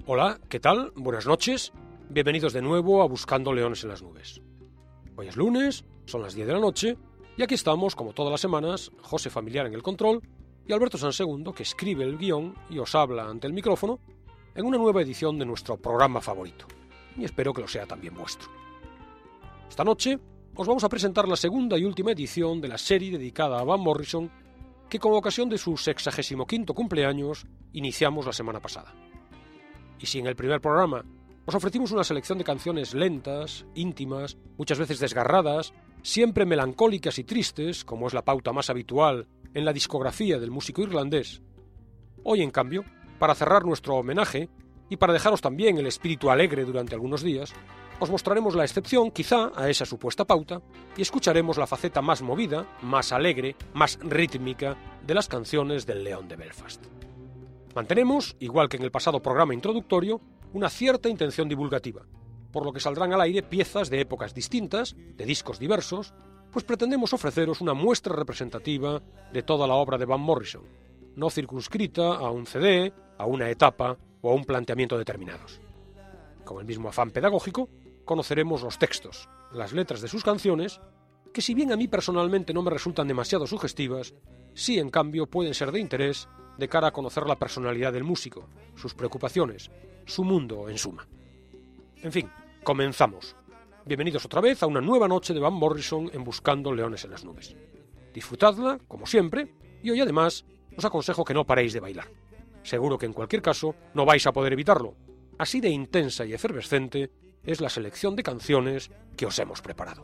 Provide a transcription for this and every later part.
Hola, ¿qué tal? Buenas noches. Bienvenidos de nuevo a Buscando Leones en las Nubes. Hoy es lunes, son las 10 de la noche, y aquí estamos, como todas las semanas, José Familiar en el control y Alberto Sansegundo, que escribe el guión y os habla ante el micrófono, en una nueva edición de nuestro programa favorito. Y espero que lo sea también vuestro. Esta noche os vamos a presentar la segunda y última edición de la serie dedicada a Van Morrison, que con ocasión de su 65º cumpleaños iniciamos la semana pasada. Y si en el primer programa os ofrecimos una selección de canciones lentas, íntimas, muchas veces desgarradas, siempre melancólicas y tristes, como es la pauta más habitual en la discografía del músico irlandés, hoy, en cambio, para cerrar nuestro homenaje y para dejaros también el espíritu alegre durante algunos días, os mostraremos la excepción, quizá, a esa supuesta pauta y escucharemos la faceta más movida, más alegre, más rítmica de las canciones del León de Belfast. Mantenemos, igual que en el pasado programa introductorio, una cierta intención divulgativa, por lo que saldrán al aire piezas de épocas distintas, de discos diversos, pues pretendemos ofreceros una muestra representativa de toda la obra de Van Morrison, no circunscrita a un CD, a una etapa o a un planteamiento determinados. Con el mismo afán pedagógico, conoceremos los textos, las letras de sus canciones, que si bien a mí personalmente no me resultan demasiado sugestivas, sí en cambio pueden ser de interés de cara a conocer la personalidad del músico, sus preocupaciones, su mundo en suma. En fin, comenzamos. Bienvenidos otra vez a una nueva noche de Van Morrison en Buscando Leones en las Nubes. Disfrutadla, como siempre, y hoy además os aconsejo que no paréis de bailar. Seguro que en cualquier caso no vais a poder evitarlo. Así de intensa y efervescente es la selección de canciones que os hemos preparado.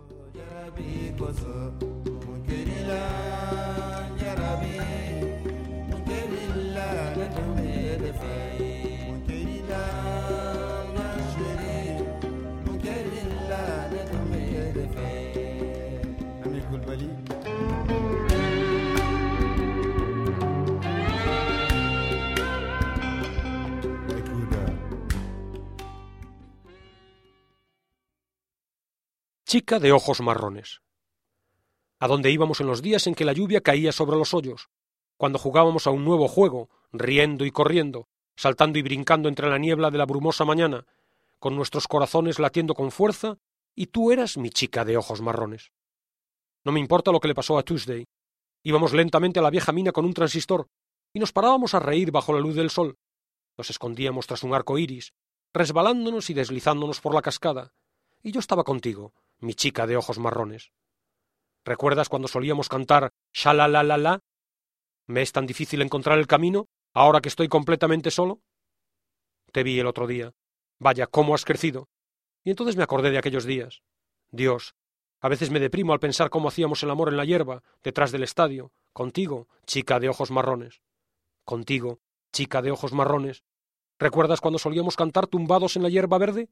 Chica de ojos marrones. ¿A dónde íbamos en los días en que la lluvia caía sobre los hoyos? Cuando jugábamos a un nuevo juego, riendo y corriendo, saltando y brincando entre la niebla de la brumosa mañana, con nuestros corazones latiendo con fuerza, y tú eras mi chica de ojos marrones. No me importa lo que le pasó a Tuesday. Íbamos lentamente a la vieja mina con un transistor, y nos parábamos a reír bajo la luz del sol. Nos escondíamos tras un arco iris, resbalándonos y deslizándonos por la cascada, y yo estaba contigo, mi chica de ojos marrones. ¿Recuerdas cuando solíamos cantar Sha-la-la-la-la? ¿Me es tan difícil encontrar el camino, ahora que estoy completamente solo? Te vi el otro día. Vaya, cómo has crecido. Y entonces me acordé de aquellos días. Dios, a veces me deprimo al pensar cómo hacíamos el amor en la hierba, detrás del estadio, contigo, chica de ojos marrones. Contigo, chica de ojos marrones. ¿Recuerdas cuando solíamos cantar tumbados en la hierba verde?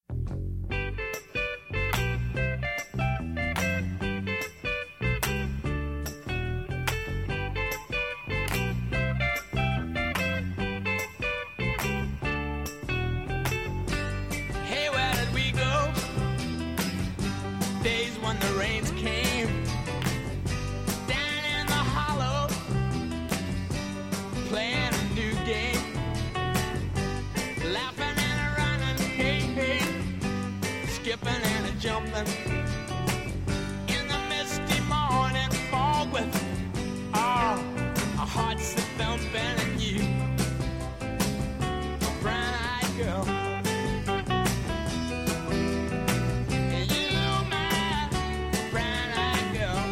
In the misty morning fog with our hearts thumping and you, brown-eyed girl, you, my brown-eyed girl.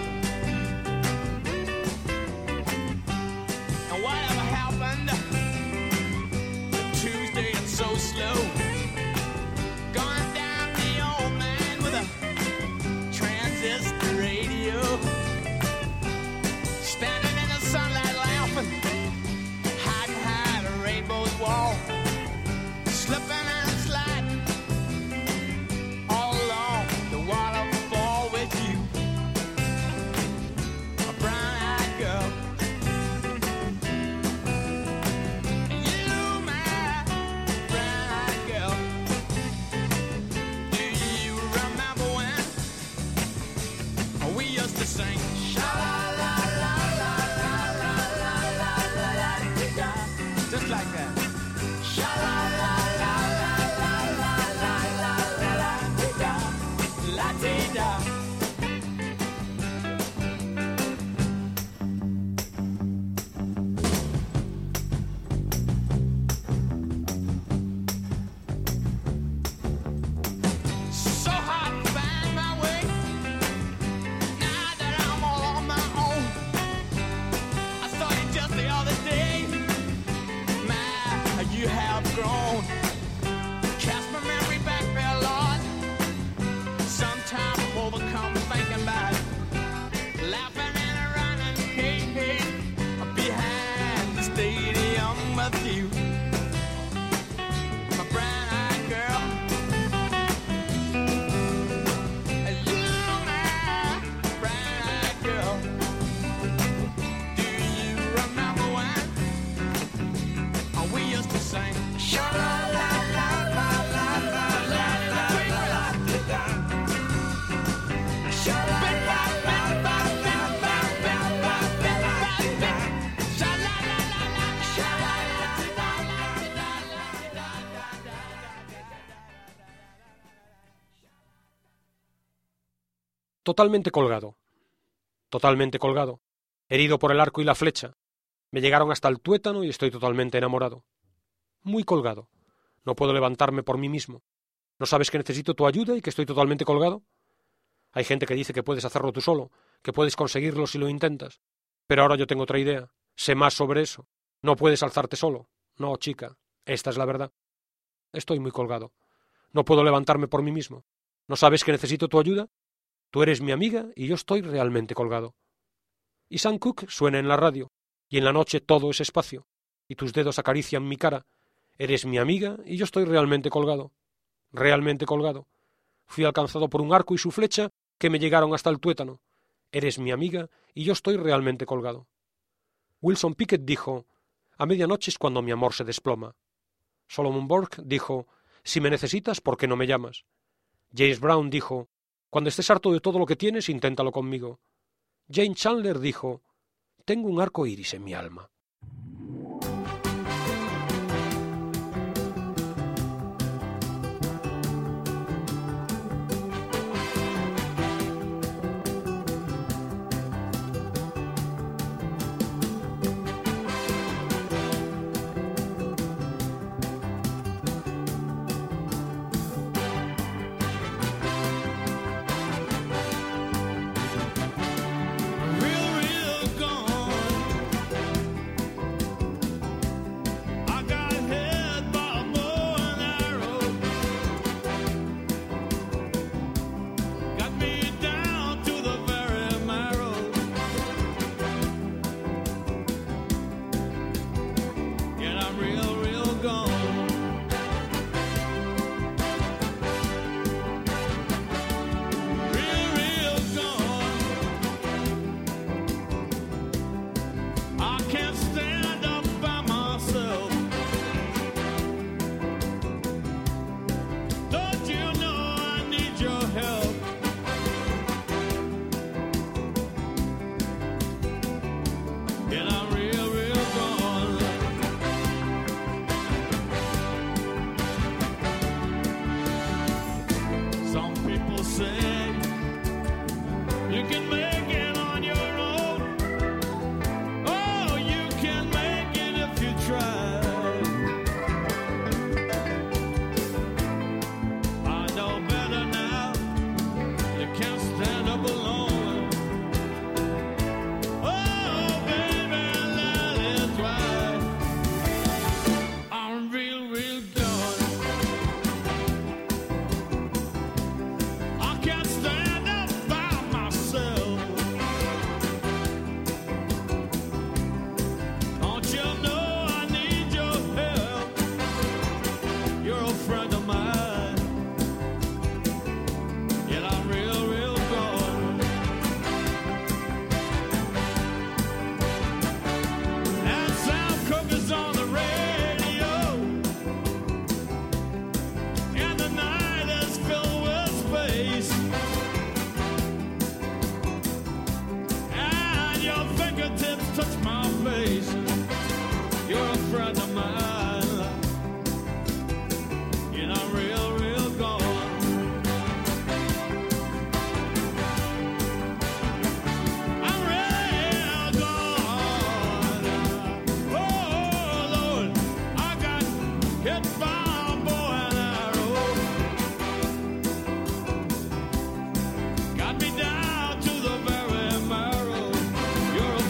And whatever happened to Tuesday, it's so slow. Going down the old man with a grown. Cast my memory back there, Lord. Sometimes I'm overcome thinking about it. Laughing and running, hey, hey, behind the stadium with you. My brown-eyed girl. You, my brown-eyed girl. Do you remember when we used to sing? Totalmente colgado. Totalmente colgado. Herido por el arco y la flecha. Me llegaron hasta el tuétano y estoy totalmente enamorado. Muy colgado. No puedo levantarme por mí mismo. ¿No sabes que necesito tu ayuda y que estoy totalmente colgado? Hay gente que dice que puedes hacerlo tú solo, que puedes conseguirlo si lo intentas. Pero ahora yo tengo otra idea. Sé más sobre eso. No puedes alzarte solo. No, chica. Esta es la verdad. Estoy muy colgado. No puedo levantarme por mí mismo. ¿No sabes que necesito tu ayuda? Tú eres mi amiga y yo estoy realmente colgado. Y Sam Cooke suena en la radio, y en la noche todo es espacio, y tus dedos acarician mi cara. Eres mi amiga y yo estoy realmente colgado. Realmente colgado. Fui alcanzado por un arco y su flecha que me llegaron hasta el tuétano. Eres mi amiga y yo estoy realmente colgado. Wilson Pickett dijo, a medianoche es cuando mi amor se desploma. Solomon Burke dijo, si me necesitas, ¿por qué no me llamas? James Brown dijo, cuando estés harto de todo lo que tienes, inténtalo conmigo. Jane Chandler dijo, tengo un arco iris en mi alma.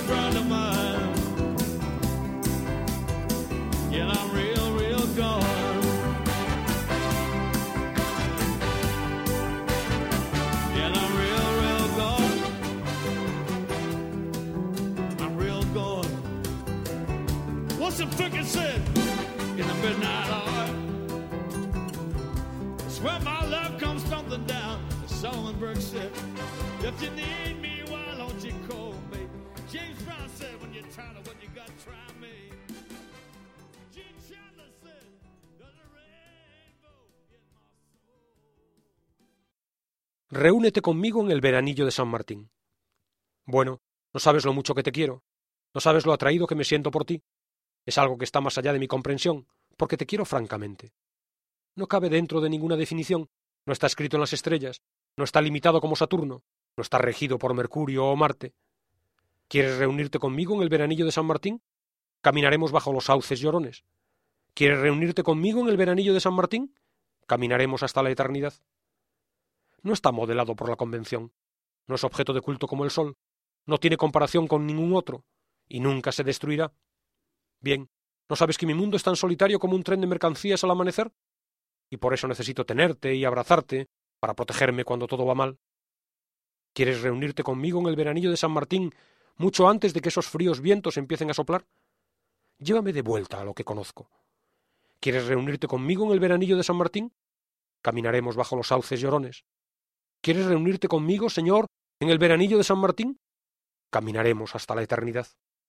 Yeah, I'm real gone. Turkey said in the midnight hour, swear my love comes thumping down. Solomon Burke said, if you need me, why don't you call me? James Brown said, when you're tired of what you got, try me. Gene Chandler said, there's a rainbow in my soul. Reúnete conmigo en el veranillo de San Martín. Bueno, no sabes lo mucho que te quiero, no sabes lo atraído que me siento por ti. Es algo que está más allá de mi comprensión, porque te quiero francamente. No cabe dentro de ninguna definición, no está escrito en las estrellas, no está limitado como Saturno, no está regido por Mercurio o Marte. ¿Quieres reunirte conmigo en el veranillo de San Martín? Caminaremos bajo los sauces llorones. ¿Quieres reunirte conmigo en el veranillo de San Martín? Caminaremos hasta la eternidad. No está modelado por la convención, no es objeto de culto como el sol, no tiene comparación con ningún otro, y nunca se destruirá. Bien, ¿no sabes que mi mundo es tan solitario como un tren de mercancías al amanecer? Y por eso necesito tenerte y abrazarte para protegerme cuando todo va mal. ¿Quieres reunirte conmigo en el veranillo de San Martín mucho antes de que esos fríos vientos empiecen a soplar? Llévame de vuelta a lo que conozco. ¿Quieres reunirte conmigo en el veranillo de San Martín? Caminaremos bajo los sauces llorones. ¿Quieres reunirte conmigo, Señor, en el veranillo de San Martín? Caminaremos hasta la eternidad.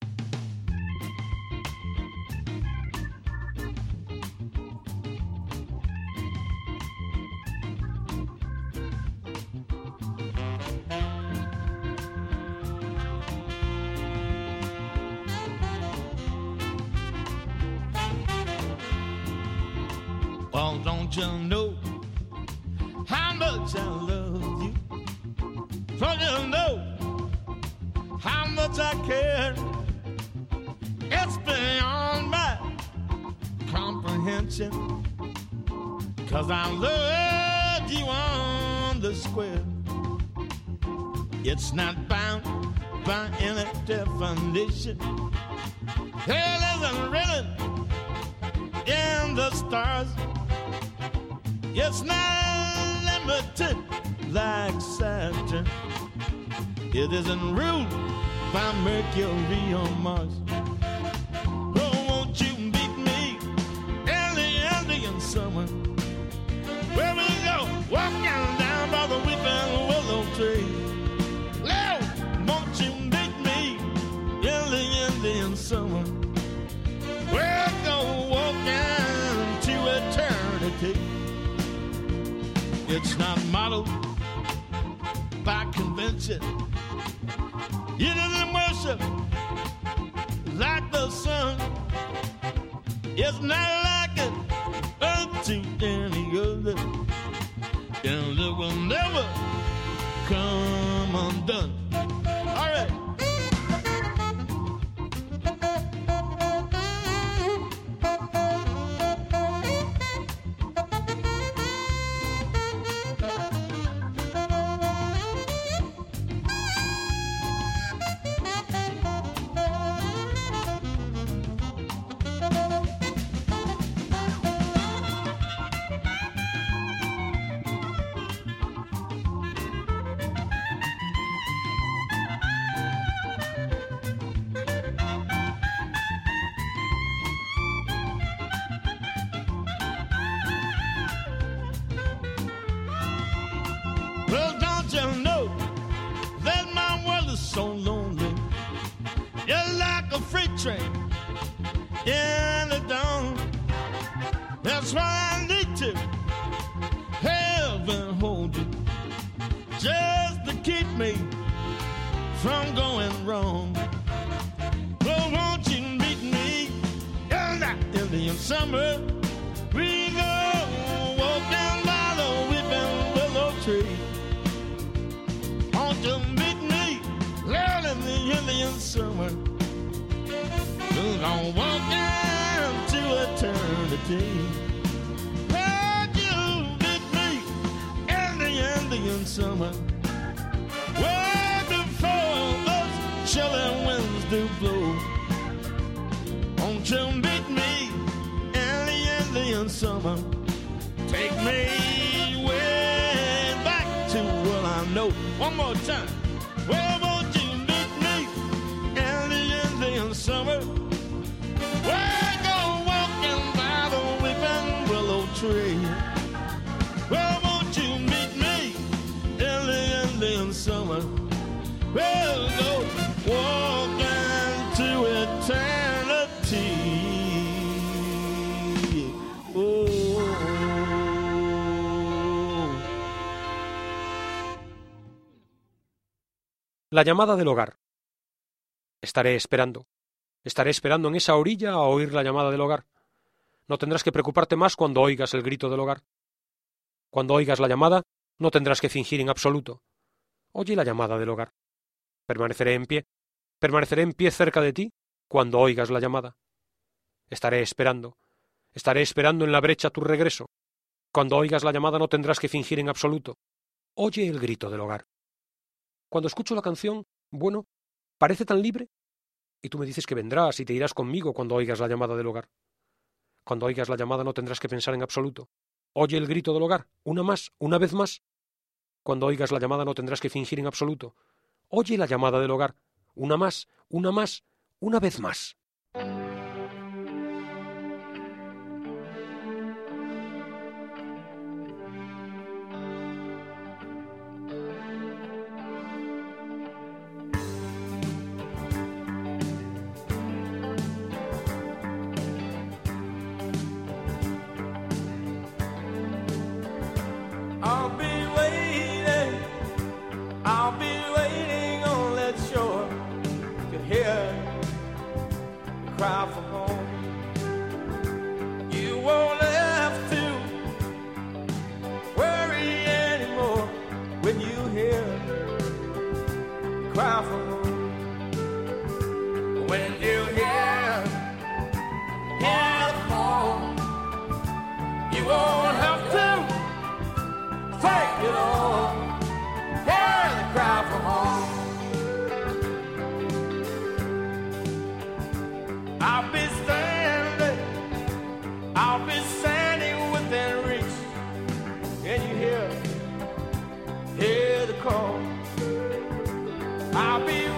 Well, don't you know how much I love you? Don't you know how much I care? It's beyond my comprehension, 'cause I love you on the square. It's not bound by any definition. There isn't written in the stars. It's not limited like Saturn. It isn't ruled by Mercury or Mars. Oh, won't you meet me in the Indian summer, where we go walking down by the weeping willow tree? Lord, won't you meet me in the Indian summer, we'll go walking to eternity. It's not modeled by convention. It isn't worship like the sun. It's not like it unto any other, and it will never come undone. All right. Well, don't you know that my world is so lonely? You're like a freight train in the dawn. That's why I need to have and hold you, just to keep me from going wrong. Well, won't you meet me in the Indian summer? We go walk down by the weeping willow tree. Won't you meet me down in the Indian summer? We're gonna walk into eternity. Won't you meet me in the Indian summer, way before those chilling winds do blow? Won't you meet me in the Indian summer? Take me way back to what I know. One more time. Well, won't you meet me in the Indian summer, way La llamada del hogar. Estaré esperando en esa orilla a oír la llamada del hogar. No tendrás que preocuparte más cuando oigas el grito del hogar. Cuando oigas la llamada, no tendrás que fingir en absoluto. Oye la llamada del hogar. Permaneceré en pie cerca de ti cuando oigas la llamada. Estaré esperando en la brecha tu regreso. Cuando oigas la llamada no tendrás que fingir en absoluto. Oye el grito del hogar. Cuando escucho la canción, bueno, parece tan libre. Y tú me dices que vendrás y te irás conmigo cuando oigas la llamada del hogar. Cuando oigas la llamada no tendrás que pensar en absoluto. Oye el grito del hogar, una vez más. Cuando oigas la llamada no tendrás que fingir en absoluto. Oye la llamada del hogar, una vez más. I'll be waiting on that shore to hear the cry for home. You won't have to worry anymore when you hear the cry for home. When you hear the call, you won't have to take it all. Cry for home. I'll be standing within reach, and you hear the call. I'll be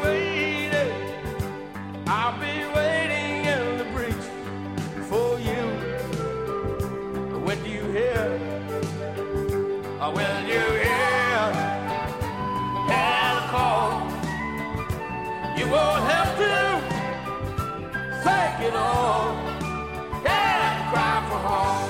waiting in the breach for you. When do you hear? When you hear? You won't have to take it all and cry for home.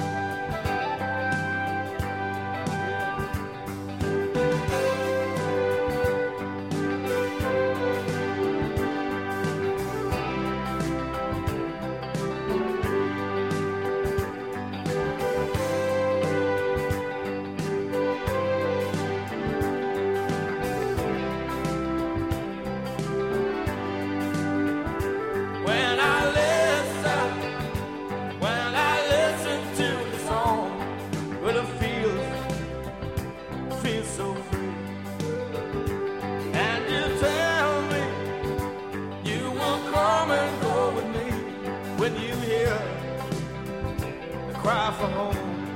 Cry for home.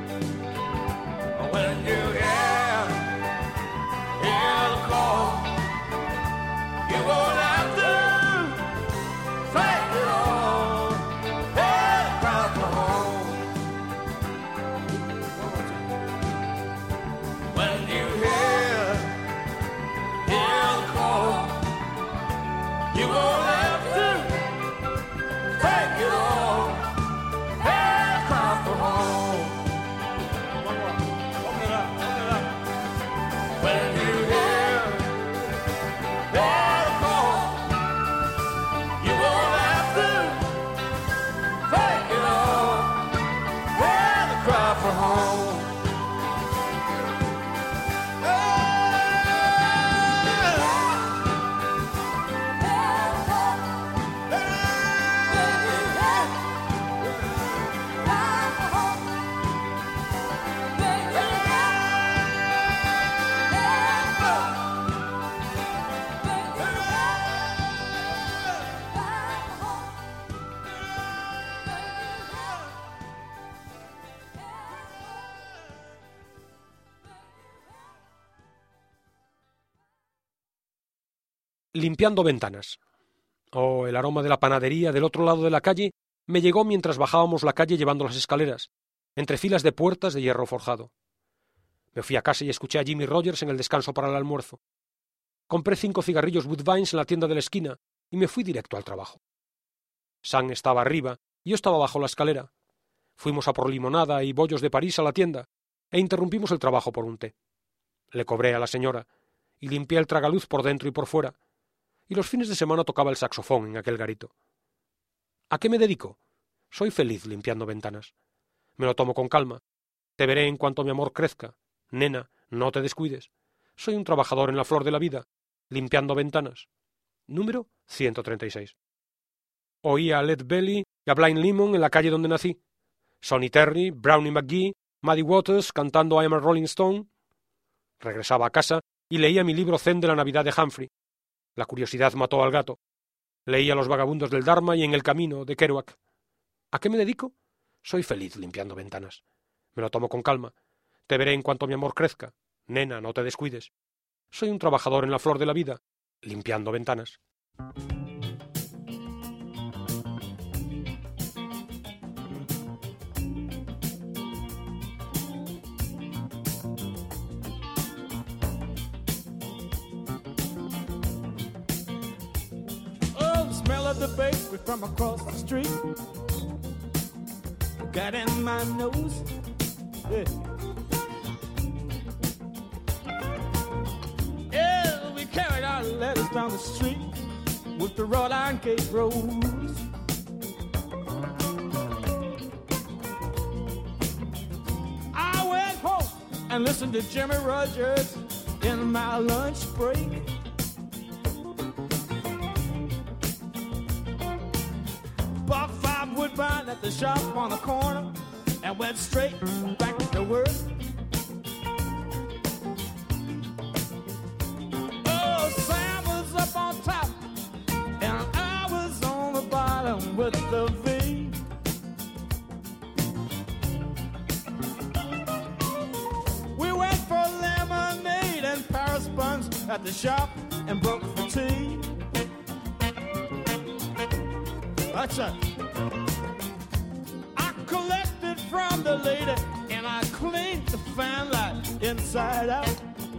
When you hear the call, you won't have to take it all and cry for home. When you hear the call, you won't have to take it all. Limpiando ventanas. Oh, el aroma de la panadería del otro lado de la calle me llegó mientras bajábamos la calle llevando las escaleras, entre filas de puertas de hierro forjado. Me fui a casa y escuché a Jimmy Rogers en el descanso para el almuerzo. Compré 5 cigarrillos Woodbines en la tienda de la esquina y me fui directo al trabajo. Sam estaba arriba y yo estaba bajo la escalera. Fuimos a por limonada y bollos de París a la tienda e interrumpimos el trabajo por un té. Le cobré a la señora y limpié el tragaluz por dentro y por fuera, y los fines de semana tocaba el saxofón en aquel garito. ¿A qué me dedico? Soy feliz limpiando ventanas. Me lo tomo con calma. Te veré en cuanto mi amor crezca. Nena, no te descuides. Soy un trabajador en la flor de la vida, limpiando ventanas. Número 136. Oía a Led Belly y a Blind Lemon en la calle donde nací. Sonny Terry, Brownie McGee, Muddy Waters cantando I Am a Rolling Stone. Regresaba a casa y leía mi libro Zen de la Navidad de Humphrey. La curiosidad mató al gato. Leía Los vagabundos del Dharma y En el camino de Kerouac. ¿A qué me dedico? Soy feliz limpiando ventanas. Me lo tomo con calma. Te veré en cuanto mi amor crezca. Nena, no te descuides. Soy un trabajador en la flor de la vida, limpiando ventanas. Oh, the smell of the bakery from across the street got in my nose. Yeah. Yeah, we carried our letters down the street with the wrought iron gate roads. I went home and listened to Jimmy Rogers in my lunch break. Bought 5 Woodbine at the shop on the corner and went straight back to work. Oh, Sam was up on top and I was on the bottom with the V. We went for lemonade and Paris buns at the shop and broke for tea. That's it. I collected from the lady and I cleaned the fan light inside out.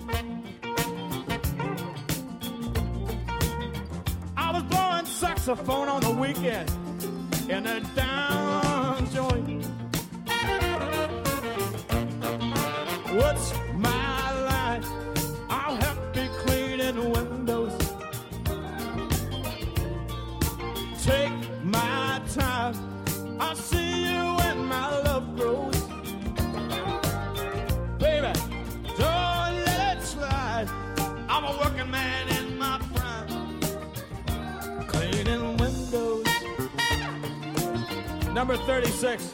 I was blowing saxophone on the weekend in a down joint. What's my line? I'll help you cleaning windows. Take my time. I'll see you when my love grows. Baby, don't let it slide. I'm a working man in my prime, cleaning windows. Number 36.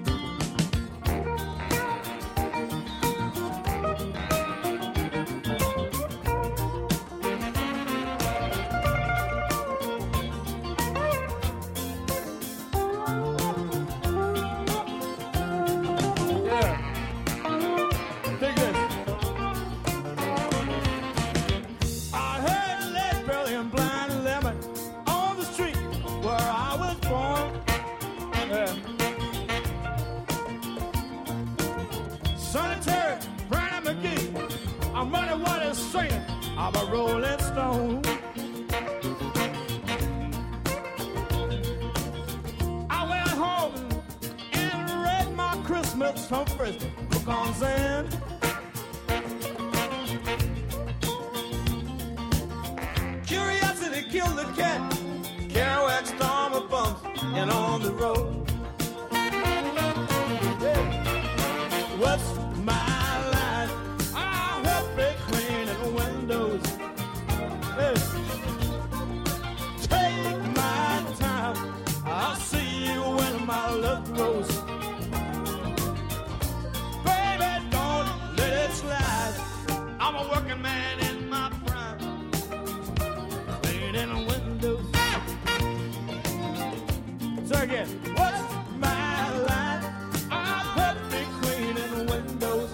I'm a rolling stone. I went home and read my Christmas Humphreys book on Zen. Curiosity killed the cat. Kerouac storm of bumps and on the road. What's my line? I'll help it cleaning windows. Take my time. I'll see you when my love grows. Baby, don't let it slide. I'm a working man in my prime, cleaning windows. So again, what's my line? I'll help it cleaning windows.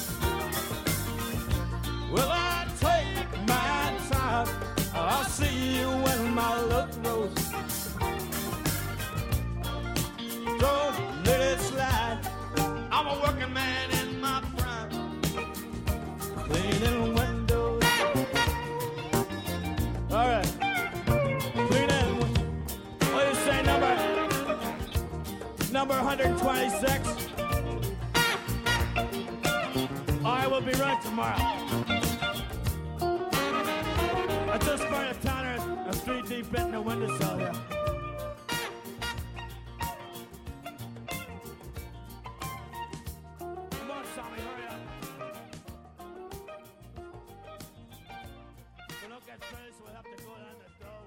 Well, I take my time. I'll see you when my love grows. Don't let it slide. I'm a working man in my prime, cleaning windows. All right, cleaning. What do you say, number 126? I will be right tomorrow. I just burned a tanner and 3 deep in the windowsill here. Come on, Sammy, hurry up. We don't get finished, we'll have to go down the door.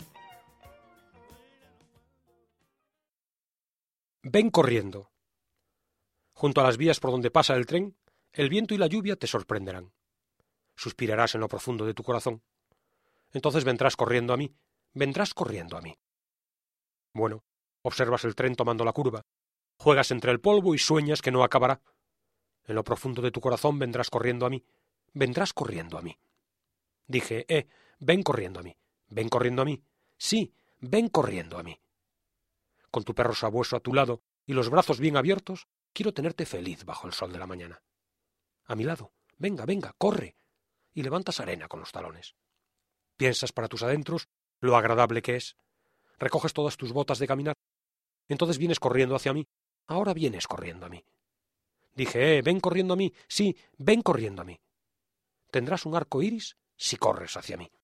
Ven corriendo. Junto a las vías por donde pasa el tren, el viento y la lluvia te sorprenderán. Suspirarás en lo profundo de tu corazón. Entonces vendrás corriendo a mí, vendrás corriendo a mí. Bueno, observas el tren tomando la curva, juegas entre el polvo y sueñas que no acabará. En lo profundo de tu corazón vendrás corriendo a mí, vendrás corriendo a mí. Dije, ven corriendo a mí, ven corriendo a mí, sí, ven corriendo a mí. Con tu perro sabueso a tu lado y los brazos bien abiertos, quiero tenerte feliz bajo el sol de la mañana. A mi lado, venga, venga, corre, y levantas arena con los talones. Piensas para tus adentros lo agradable que es. Recoges todas tus botas de caminar. Entonces vienes corriendo hacia mí. Ahora vienes corriendo a mí. Dije, ven corriendo a mí. Sí, ven corriendo a mí. Tendrás un arco iris si corres hacia mí.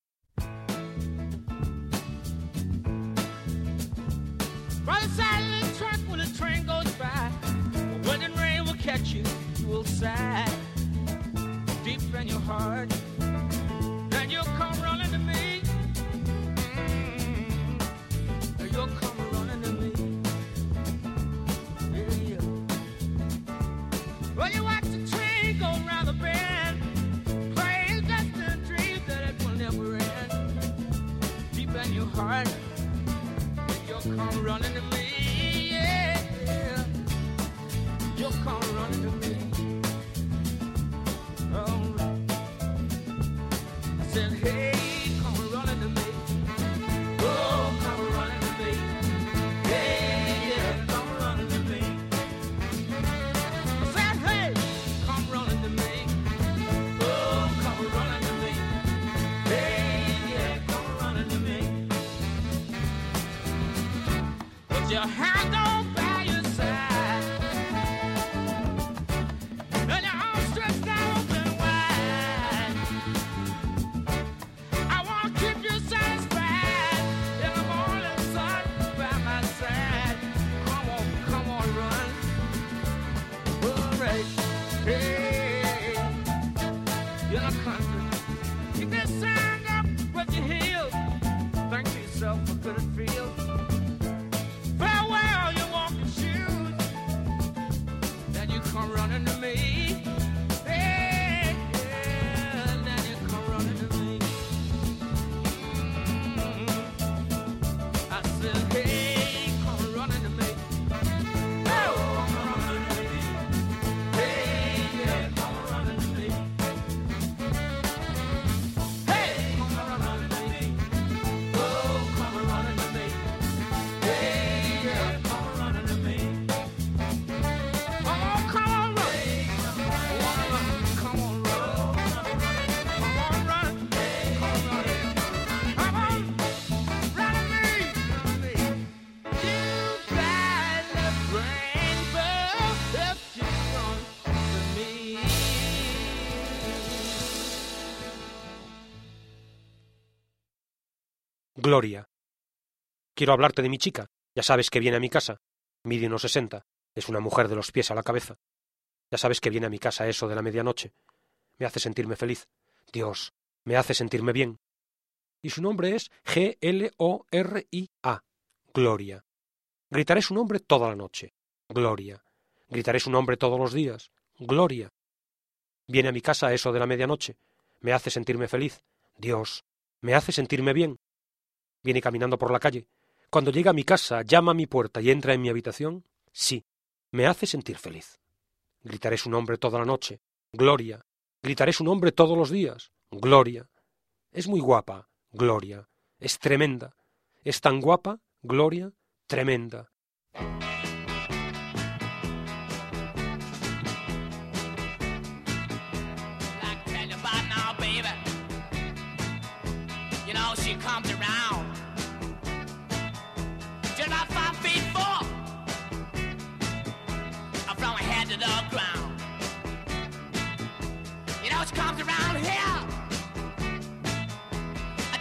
By the side of the track when the train goes by, when the rain will catch you, you will sigh deep in your heart. Then you'll come running to me. You'll come running to me. Yeah, yeah. Well, you watch the train go round the bend, playing just a dream that it will never end. Deep in your heart. You'll come running to me, yeah, yeah. You'll come running to me. Oh, I said, hey, come running to me. Oh, come running to me. Hey, yeah, come running to me. I said, hey, come running to me. Oh, come running to me. Hey, yeah, come running to me. Your hand on by your side, and your arms stretched out open wide. I want to keep you satisfied in the morning sun by my side. Come on, run. All right, hey, in the country, keep that sound up with your heels. Think to yourself, how good it feels. Farewell, your walking shoes. Then you come running to me. Hey, yeah, then you come running to me. I said, hey, come running to me. Oh, come running to me. Hey, yeah, come running to me. Hey, come running to me. Oh, come running to me. Hey, yeah, come running to me. Oh, come on, run. Come on, run. Come on, run. Come on, run to me. You got the rainbow if you run to me. Gloria. Quiero hablarte de mi chica. Ya sabes que viene a mi casa. Mide unos 60. Es una mujer de los pies a la cabeza. Ya sabes que viene a mi casa eso de la medianoche. Me hace sentirme feliz. Dios, me hace sentirme bien. Y su nombre es Gloria. Gloria. Gritaré su nombre toda la noche. Gloria. Gritaré su nombre todos los días. Gloria. Viene a mi casa eso de la medianoche. Me hace sentirme feliz. Dios, me hace sentirme bien. Viene caminando por la calle. Cuando llega a mi casa, llama a mi puerta y entra en mi habitación. Sí, me hace sentir feliz. Gritaré su nombre toda la noche. Gloria. Gritaré su nombre todos los días. Gloria. Es muy guapa. Gloria. Es tremenda. Es tan guapa. Gloria. Tremenda. Like tell you about now, baby. You know she comes around. Just about 5 feet 4. From her head to the ground. You know she comes around here.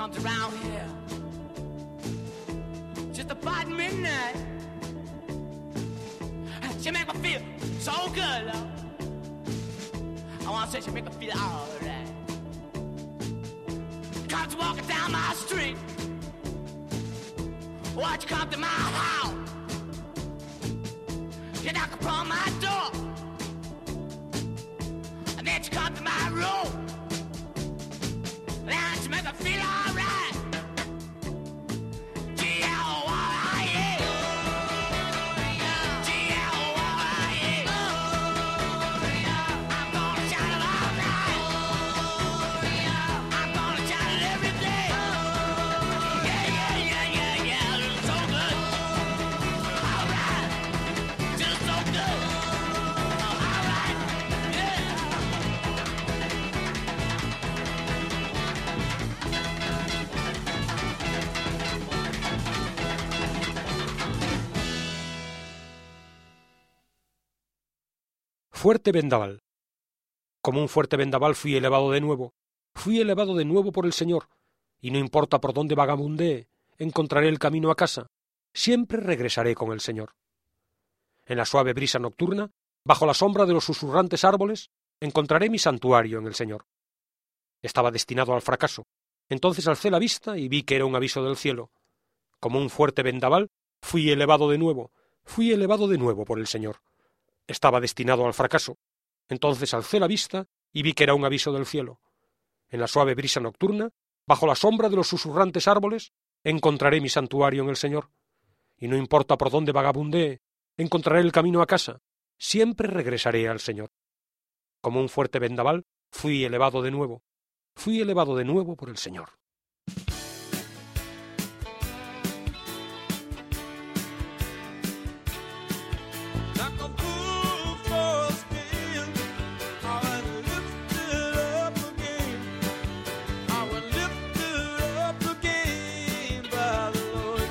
comes around here just about midnight. She make me feel so good, love. I wanna say she make me feel alright. Comes walking down my street. Watch you come to my house. You knock upon my door. And then you come to my room. Then you make me feel alright. G-L-Y-E. G-L-Y-E. I'm gonna shout it all night. I'm gonna shout it every day. Yeah, yeah, yeah, yeah, yeah. It's so good. All right. Just so good. All right. Yeah. Fuerte vendaval. Como un fuerte vendaval fui elevado de nuevo por el Señor, y no importa por dónde vagabundee, encontraré el camino a casa, siempre regresaré con el Señor. En la suave brisa nocturna, bajo la sombra de los susurrantes árboles, encontraré mi santuario en el Señor. Estaba destinado al fracaso, entonces alcé la vista y vi que era un aviso del cielo. Como un fuerte vendaval, fui elevado de nuevo por el Señor. Estaba destinado al fracaso. Entonces alcé la vista y vi que era un aviso del cielo. En la suave brisa nocturna, bajo la sombra de los susurrantes árboles, encontraré mi santuario en el Señor. Y no importa por dónde vagabundee, encontraré el camino a casa. Siempre regresaré al Señor. Como un fuerte vendaval, fui elevado de nuevo por el Señor. Like a bull for a spin, I was lifted up again. I was lifted up again by the Lord.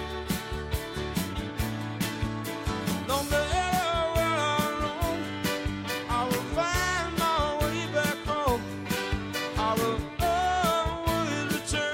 No matter where I roam, I will find my way back home. I will always return.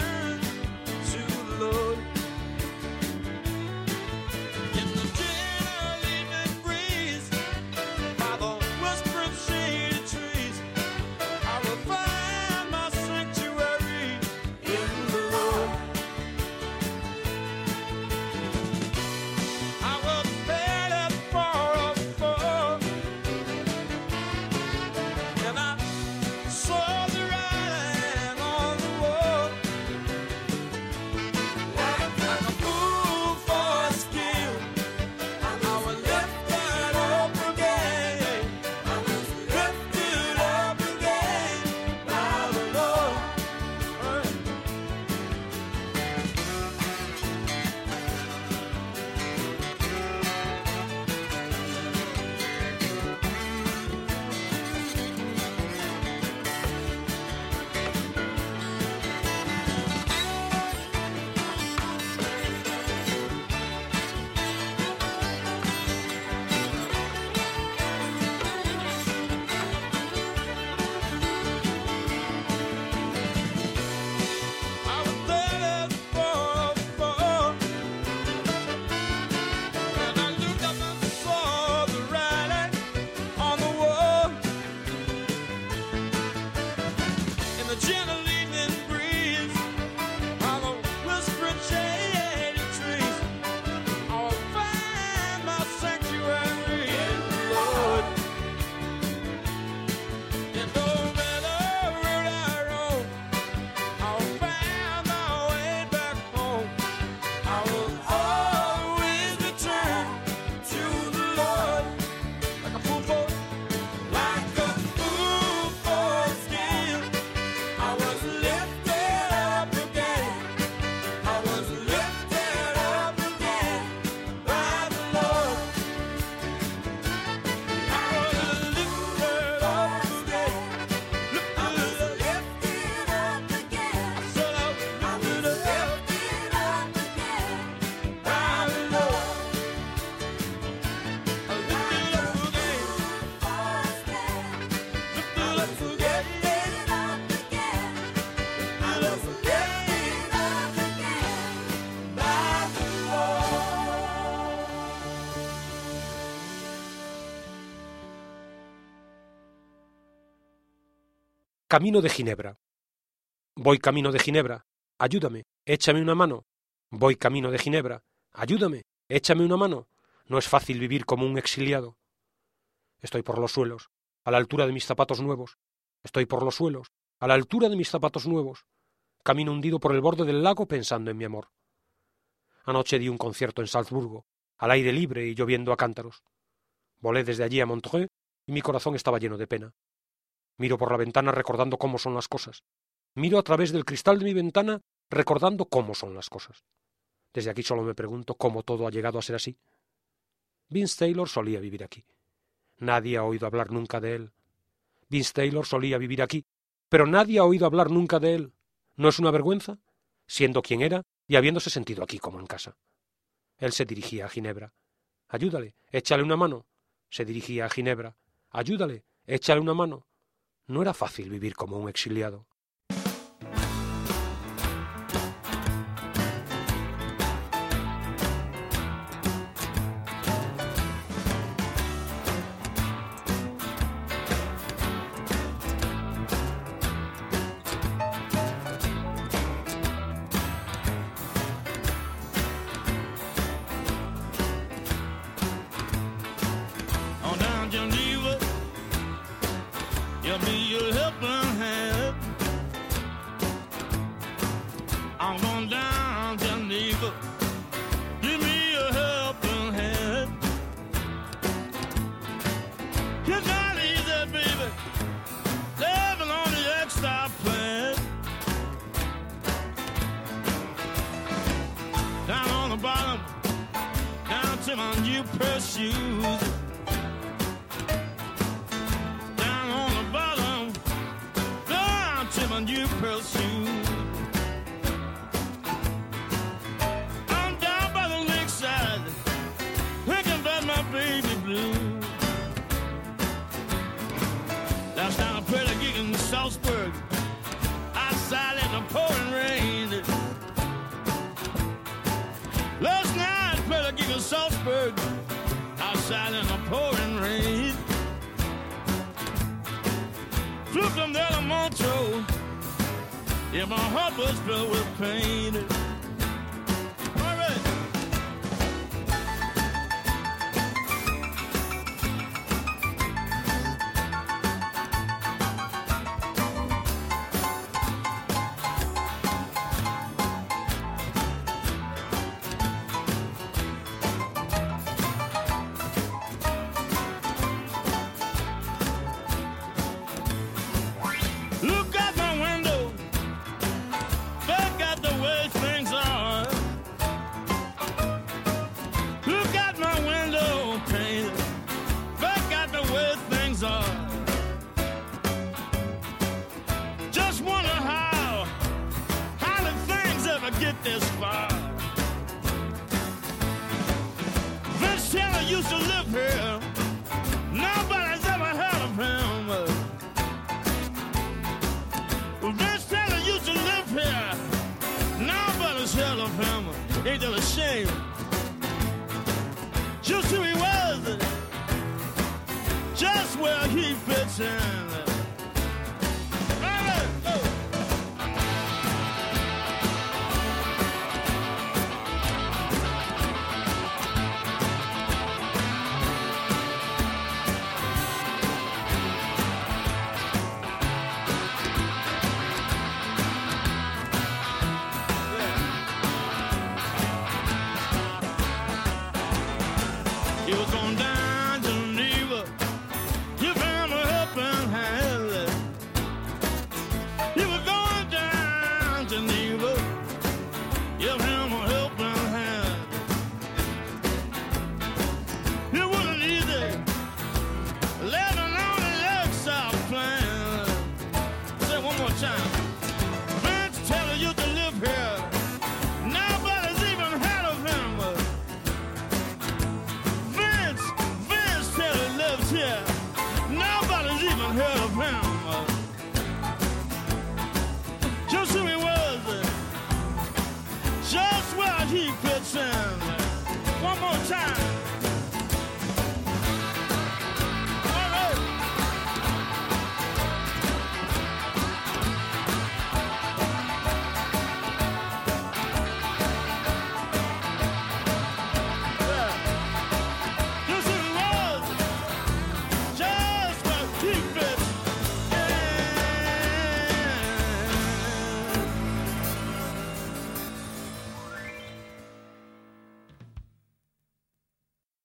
Camino de Ginebra. Voy camino de Ginebra. Ayúdame, échame una mano. Voy camino de Ginebra. Ayúdame, échame una mano. No es fácil vivir como un exiliado. Estoy por los suelos, a la altura de mis zapatos nuevos. Estoy por los suelos, a la altura de mis zapatos nuevos. Camino hundido por el borde del lago pensando en mi amor. Anoche di un concierto en Salzburgo, al aire libre y lloviendo a cántaros. Volé desde allí a Montreux y mi corazón estaba lleno de pena. Miro por la ventana recordando cómo son las cosas. Miro a través del cristal de mi ventana recordando cómo son las cosas. Desde aquí solo me pregunto cómo todo ha llegado a ser así. Vince Taylor solía vivir aquí. Nadie ha oído hablar nunca de él. Vince Taylor solía vivir aquí, pero nadie ha oído hablar nunca de él. ¿No es una vergüenza? Siendo quien era y habiéndose sentido aquí como en casa. Él se dirigía a Ginebra. Ayúdale, échale una mano. Se dirigía a Ginebra. Ayúdale, échale una mano. No era fácil vivir como un exiliado.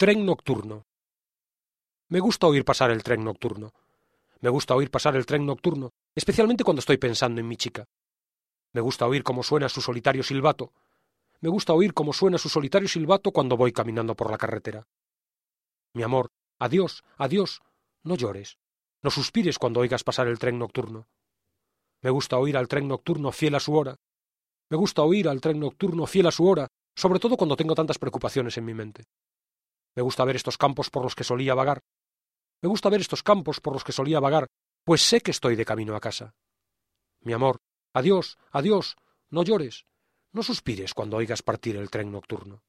Tren nocturno. Me gusta oír pasar el tren nocturno. Me gusta oír pasar el tren nocturno, especialmente cuando estoy pensando en mi chica. Me gusta oír cómo suena su solitario silbato. Me gusta oír cómo suena su solitario silbato cuando voy caminando por la carretera. Mi amor, adiós, adiós, no llores, no suspires cuando oigas pasar el tren nocturno. Me gusta oír al tren nocturno fiel a su hora. Me gusta oír al tren nocturno fiel a su hora, sobre todo cuando tengo tantas preocupaciones en mi mente. Me gusta ver estos campos por los que solía vagar. Me gusta ver estos campos por los que solía vagar, pues sé que estoy de camino a casa. Mi amor, adiós, adiós, no llores, no suspires cuando oigas partir el tren nocturno.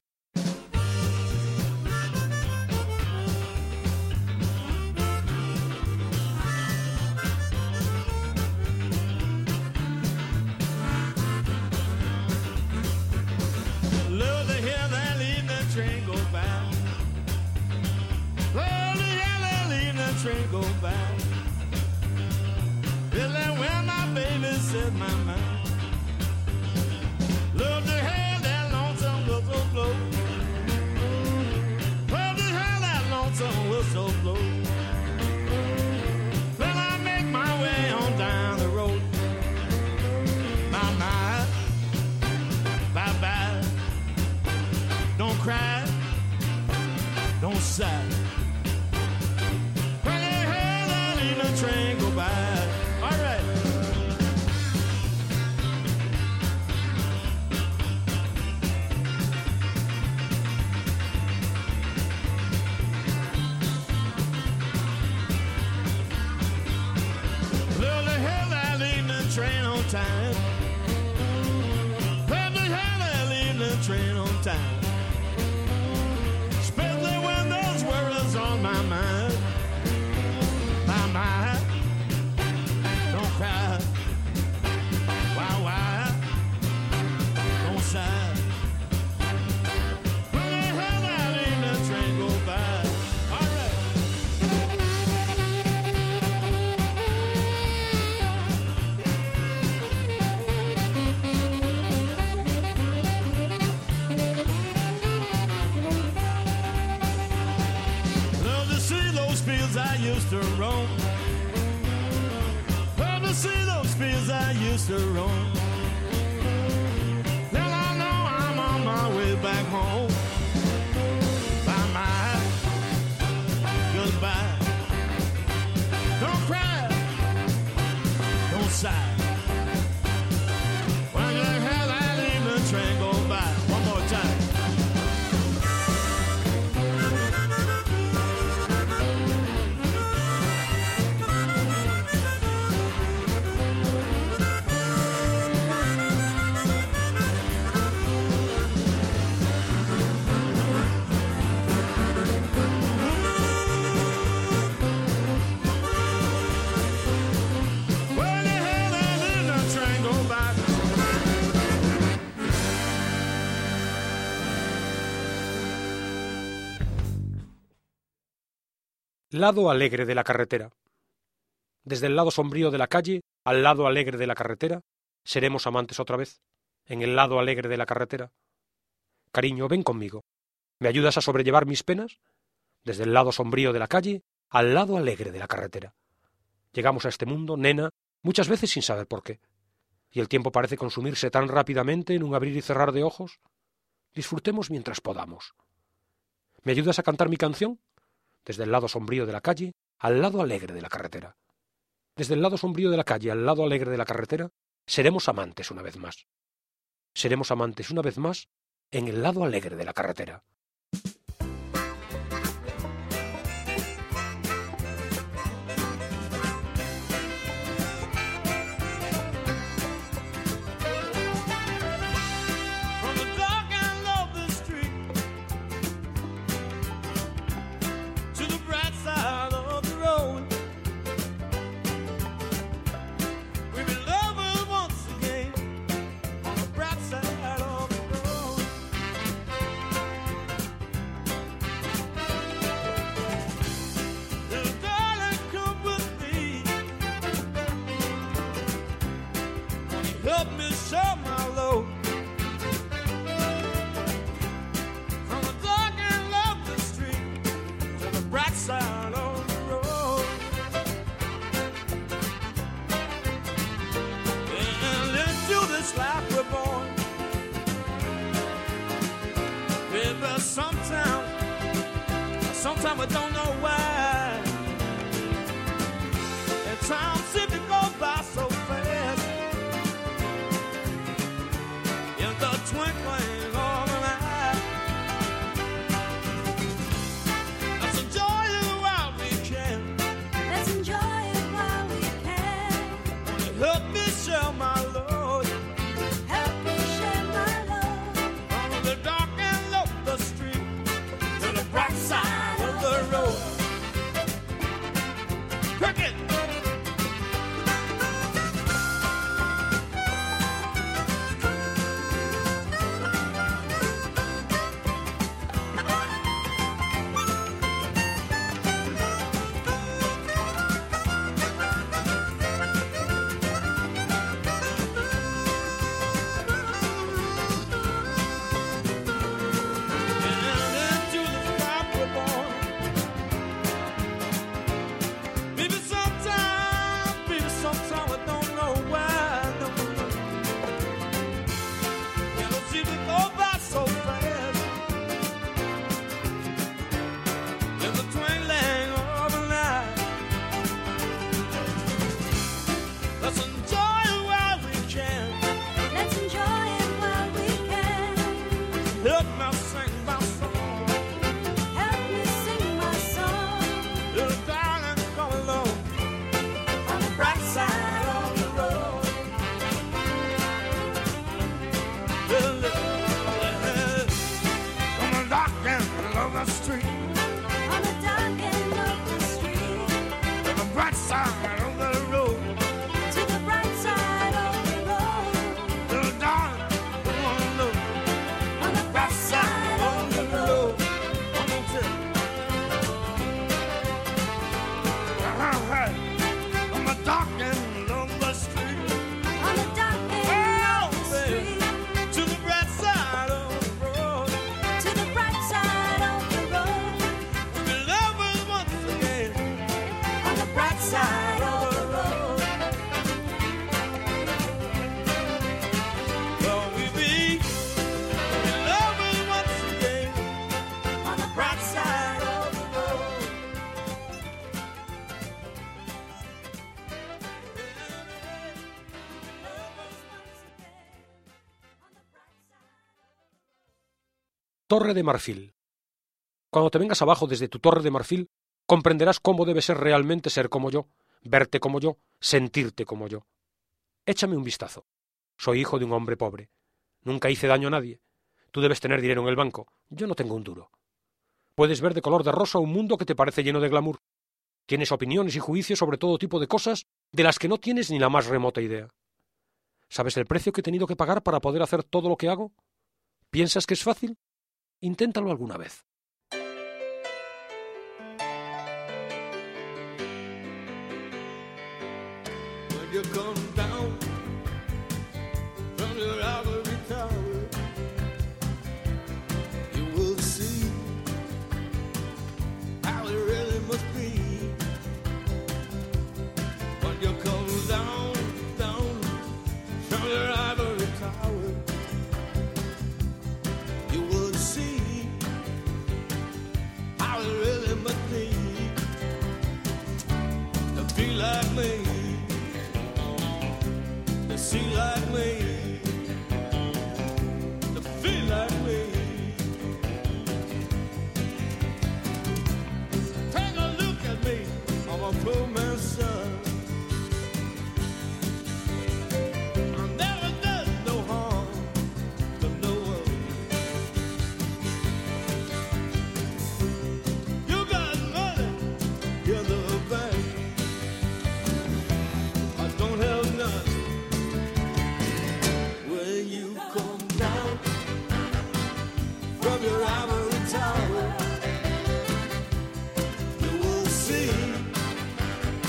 Love to hear that evening train go by. Love to hear that evening train go by. Feel like when my baby said my mind. Love to hear that lonesome whistle blow. Love to hear that lonesome whistle blow. When I make my way on down the road. My, bye-bye. Don't cry, don't sigh. When you hear that evening train go by. All right. Love to hear that evening train on time. Love to hear that evening train on time. Especially when there's worries on my mind. My mind. Don't cry. Why? Don't sigh. When you hear that evening train go by. All right. Love to see those fields I used to roam. Love to see those fields I used to roam. Then I know I'm on my way back home. Bye, goodbye. Don't cry, don't sigh. When you hear that evening train go by. One more time. When you hear that evening train go by. Lado alegre de la carretera. Desde el lado sombrío de la calle al lado alegre de la carretera, seremos amantes otra vez, en el lado alegre de la carretera. Cariño, ven conmigo. ¿Me ayudas a sobrellevar mis penas? Desde el lado sombrío de la calle al lado alegre de la carretera. Llegamos a este mundo, nena, muchas veces sin saber por qué. Y el tiempo parece consumirse tan rápidamente en un abrir y cerrar de ojos. Disfrutemos mientras podamos. ¿Me ayudas a cantar mi canción? Desde el lado sombrío de la calle al lado alegre de la carretera. Desde el lado sombrío de la calle al lado alegre de la carretera, seremos amantes una vez más. Seremos amantes una vez más en el lado alegre de la carretera. From the dark end of the street to the bright side of the road, we've been lovers once again on the bright side of the road. side of the road. And into this life we're born. Baby, sometimes we don't know why. And time seems to go by so fast. In the twinkling of an eye. Let's enjoy it while we can. Let's enjoy it while we can. Help me share my load. Help me share my love. From the dark and up the street to the bright side of the road. Cricket! Torre de Marfil. Cuando te vengas abajo desde tu Torre de Marfil, comprenderás cómo debe ser realmente ser como yo, verte como yo, sentirte como yo. Échame un vistazo. Soy hijo de un hombre pobre. Nunca hice daño a nadie. Tú debes tener dinero en el banco. Yo no tengo un duro. Puedes ver de color de rosa un mundo que te parece lleno de glamour. Tienes opiniones y juicios sobre todo tipo de cosas de las que no tienes ni la más remota idea. ¿Sabes el precio que he tenido que pagar para poder hacer todo lo que hago? ¿Piensas que es fácil? Inténtalo alguna vez. When you come down from your ivory tower, you will see how it really must be. When you come down from your ivory tower, you will see how it really must be to be like me. See like me, to feel like me. Take a look at me, I'm a poor man's son. I never done no harm to no one. You got money in the bank, I don't have none. Your ivory tower, you will see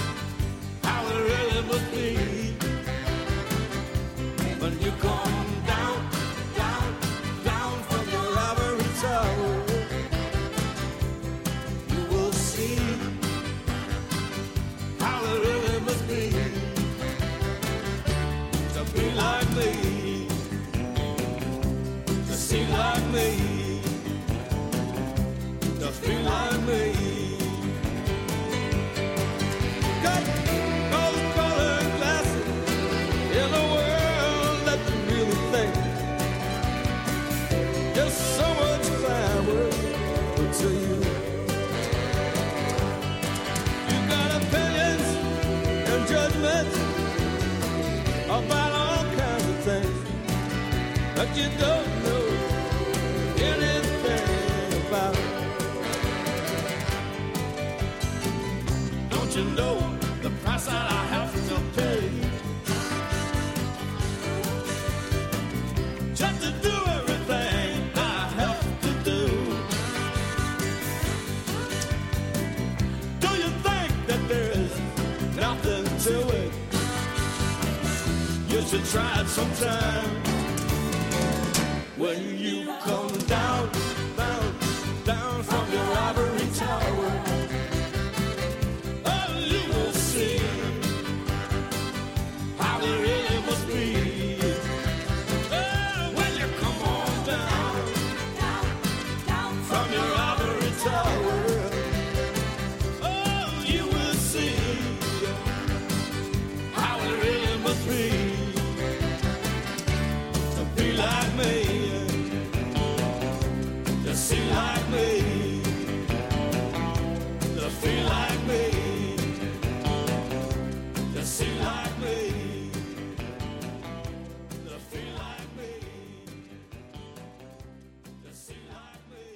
you don't know anything about it. Don't you know the price that I have to pay just to do everything I have to do? Do you think that there's nothing to it? You should try it sometime. When you come down, down, down from your ivory tower, oh, you will see how it really must be. Oh, when you come on down, from your ivory tower, oh, you will see how it really must be to be like me, to see like me, to feel like me, to see like me, to feel like me, to see like me.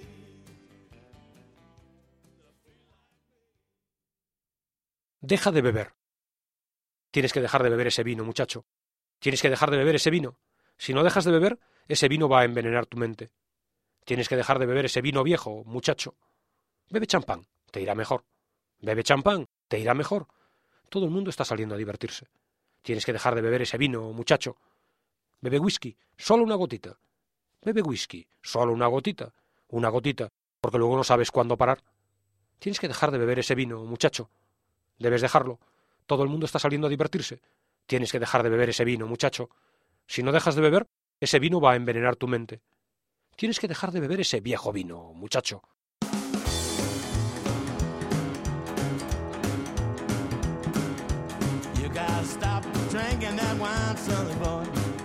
Deja de beber. Tienes que dejar de beber ese vino, muchacho. Tienes que dejar de beber ese vino. Si no dejas de beber, ese vino va a envenenar tu mente. Tienes que dejar de beber ese vino viejo, muchacho. Bebe champán, te irá mejor. Bebe champán, te irá mejor. Todo el mundo está saliendo a divertirse. Tienes que dejar de beber ese vino, muchacho. Bebe whisky, solo una gotita. Bebe whisky, solo una gotita, porque luego no sabes cuándo parar. Tienes que dejar de beber ese vino, muchacho. Debes dejarlo. Todo el mundo está saliendo a divertirse. Tienes que dejar de beber ese vino, muchacho. Si no dejas de beber, ese vino va a envenenar tu mente. Tienes que dejar de beber ese viejo vino, muchacho. You gotta stop drinking that wine, sonny boy.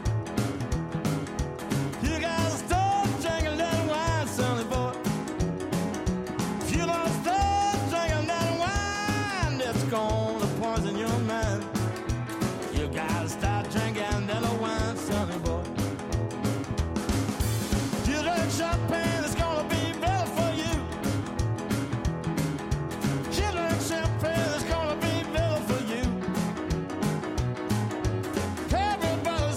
You gotta stop drinking that wine, sonny boy. If you don't stop drinking that wine, that's gonna poison your mind. You gotta stop drinking that wine, sonny boy. You drink champagne, it's gonna be better for you. You drink champagne, it's gonna be better for you. Everybody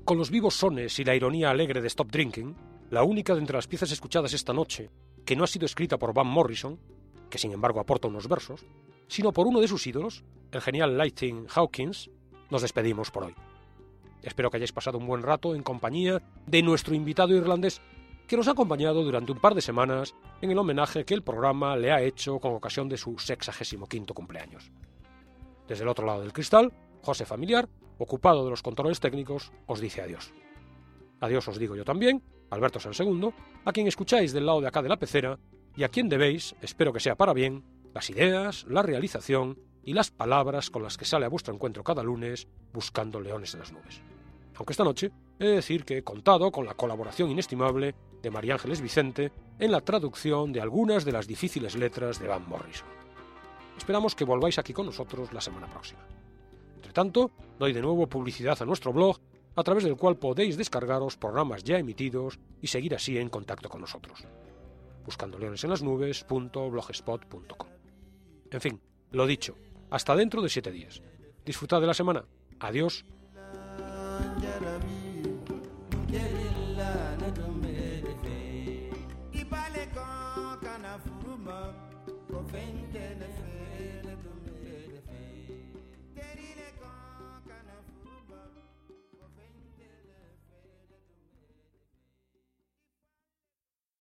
con los vivos sones y la ironía alegre de Stop Drinking, la única de entre las piezas escuchadas esta noche que no ha sido escrita por Van Morrison, que sin embargo aporta unos versos, sino por uno de sus ídolos, el genial Lightning Hawkins, nos despedimos por hoy. Espero que hayáis pasado un buen rato en compañía de nuestro invitado irlandés, que nos ha acompañado durante un par de semanas en el homenaje que el programa le ha hecho con ocasión de su 65º cumpleaños. Desde el otro lado del cristal, José Familiar, ocupado de los controles técnicos, os dice adiós. Adiós os digo yo también, Alberto Sansegundo, a quien escucháis del lado de acá de la pecera y a quien debéis, espero que sea para bien, las ideas, la realización y las palabras con las que sale a vuestro encuentro cada lunes buscando leones en las nubes. Aunque esta noche he de decir que he contado con la colaboración inestimable de María Ángeles Vicente en la traducción de algunas de las difíciles letras de Van Morrison. Esperamos que volváis aquí con nosotros la semana próxima. Entre tanto, doy de nuevo publicidad a nuestro blog, a través del cual podéis descargaros programas ya emitidos y seguir así en contacto con nosotros. buscandoleonesenlasnubes.blogspot.com. En fin, lo dicho, hasta dentro de 7 días. Disfrutad de la semana. Adiós. Ibale kan kana furuma ko fente ne fe